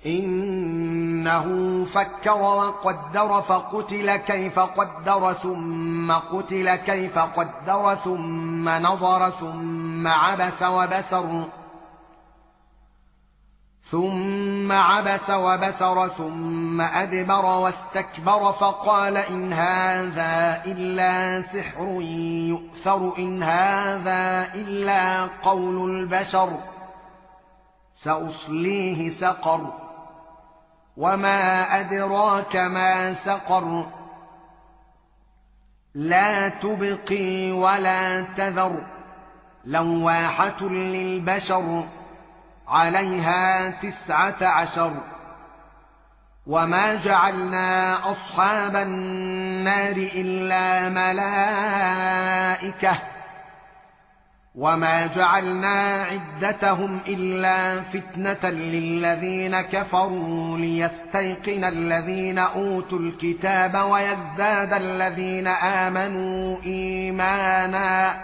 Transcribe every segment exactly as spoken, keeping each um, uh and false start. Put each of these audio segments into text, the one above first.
إنه فكر وقدر فقتل كيف قدر ثم قتل كيف قدر ثم نظر ثم عبس وبسر ثم عبس وبسر ثم أدبر واستكبر فقال إن هذا إلا سحر يؤثر إن هذا إلا قول البشر سأصليه سقر وما أدراك ما سقر لا تبقي ولا تذر لواحة للبشر عليها تسعة عشر وما جعلنا أصحاب النار إلا ملائكة وما جعلنا عدتهم إلا فتنة للذين كفروا ليستيقن الذين أوتوا الكتاب ويزداد الذين آمنوا إيمانا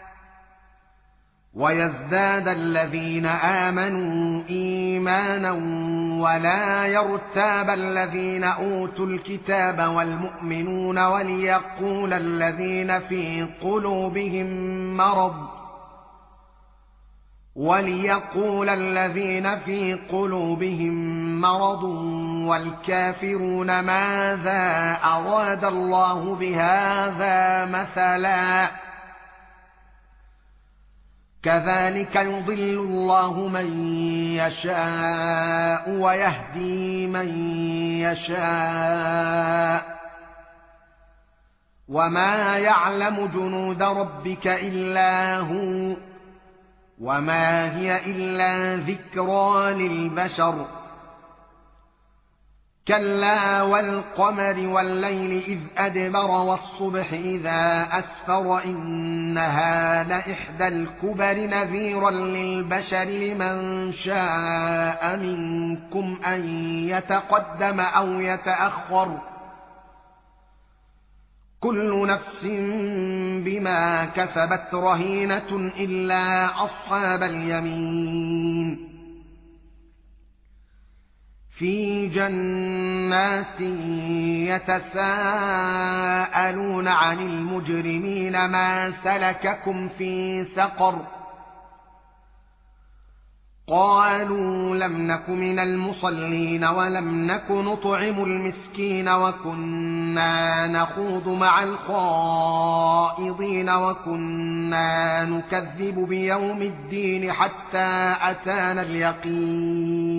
ويزداد الذين آمنوا إيمانا ولا يرتاب الذين أوتوا الكتاب والمؤمنون وليقول الذين في قلوبهم مرض وليقول الذين في قلوبهم مرض والكافرون ماذا أراد الله بهذا مثلا كذلك يضل الله من يشاء ويهدي من يشاء وما يعلم جنود ربك إلا هو وما هي إلا ذكرى للبشر كلا والقمر والليل إذ أدبر والصبح إذا أسفر إنها لإحدى الكبر نذيرا للبشر لمن شاء منكم أن يتقدم أو يتأخر كل نفس بما كسبت رهينة إلا أصحاب اليمين في جنات يتساءلون عن المجرمين ما سلككم في سقر قالوا لم نك من المصلين ولم نك نطعم المسكين وكنا نخوض مع الخائضين وكنا نكذب بيوم الدين حتى أتانا اليقين